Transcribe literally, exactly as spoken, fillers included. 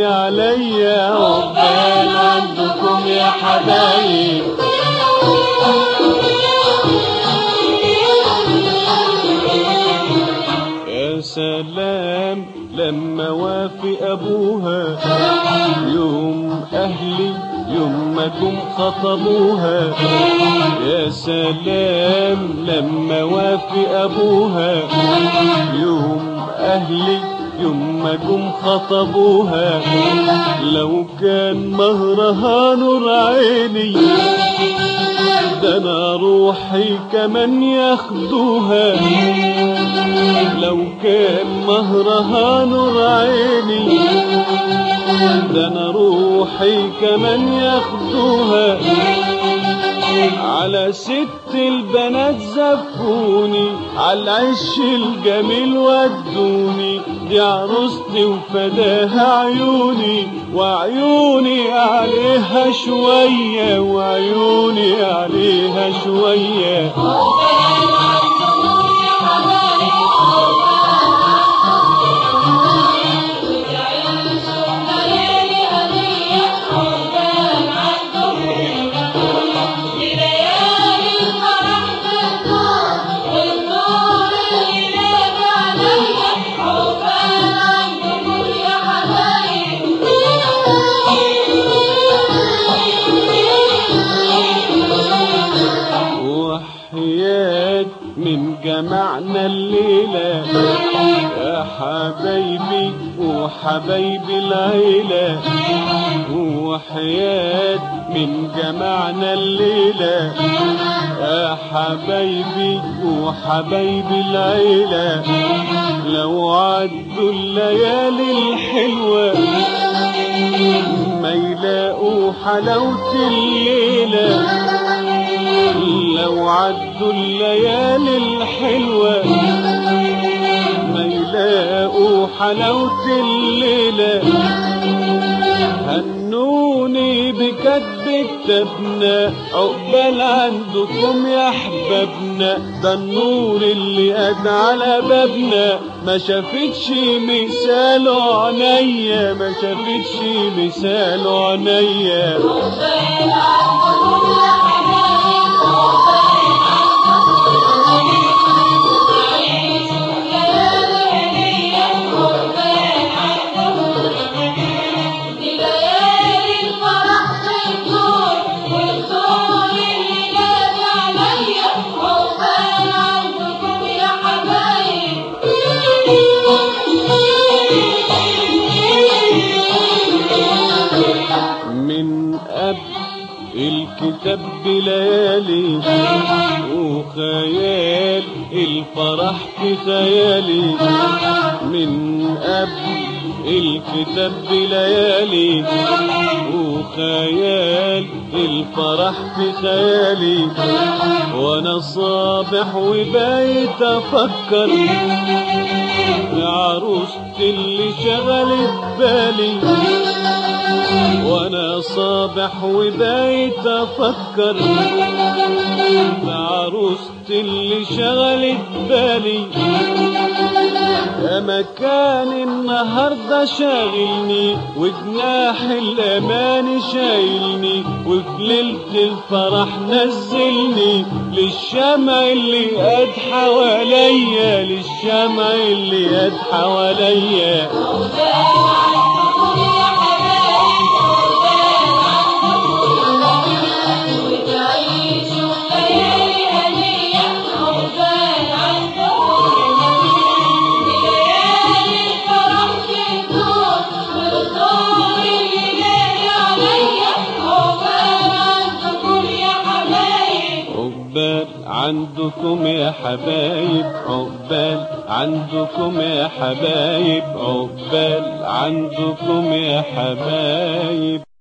عليا، عقبال عندكم يا حبايب. يا سلام لما وافق ابوها يوم اهلي يوم ما جم خطبوها. يا سلام لما وافق ابوها يوم اهلي يوم ما جم خطبوها. لو كان مهرها نور عيني ده انا روحي كمان ياخدوها. لو كان مهرها نور عيني ده انا روحي كمان ياخدوها. على ست البنات زفوني على العش الجميل ودوني. دي عروستي وفداها عيوني وعيوني عليها شوية وعيوني عليها شوية. من جمعنا الليلة يا حبايبي وحبايبي العيلة. وحياة من جمعنا الليلة يا حبايبي وحبايبي العيلة. لو عدوا الليالي الحلوة ما يلاقوا حلاوة الليلة. لو عدوا الليالي الحلوة ما يلاقوا حلاوة الليلة. هنوني بكتب كتابنا عقبال عندكم يا احبابنا. ده النور اللي قد على بابنا ما شافتش مثاله عينيا ما شافتش مثاله عينيا. من قبل الكتاب بليالي وخيال الفرح في خيالي. من قبل الكتاب بليالي وخيال الفرح في خيالي. وانا صابح وبايت افكر يا عروستي اللي شغلت بالي. وانا صابح وبايت افكر بعروستي اللي شغلت بالي. يا مكان النهارده شاغلني وجناح الامان شايلني وفي ليلة الفرح نزلني للشمع اللي قد حواليا للشمع اللي قد حواليا. عقبال عندكم يا حبايب عقبال عندكم يا حبايب عقبال عندكم يا حبايب.